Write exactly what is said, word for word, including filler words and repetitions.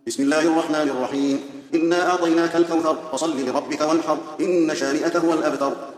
بسم الله الرحمن الرحيم. إنا أعطيناك الكوثر فصل لربك وانحر إن شانئك هو الأبتر.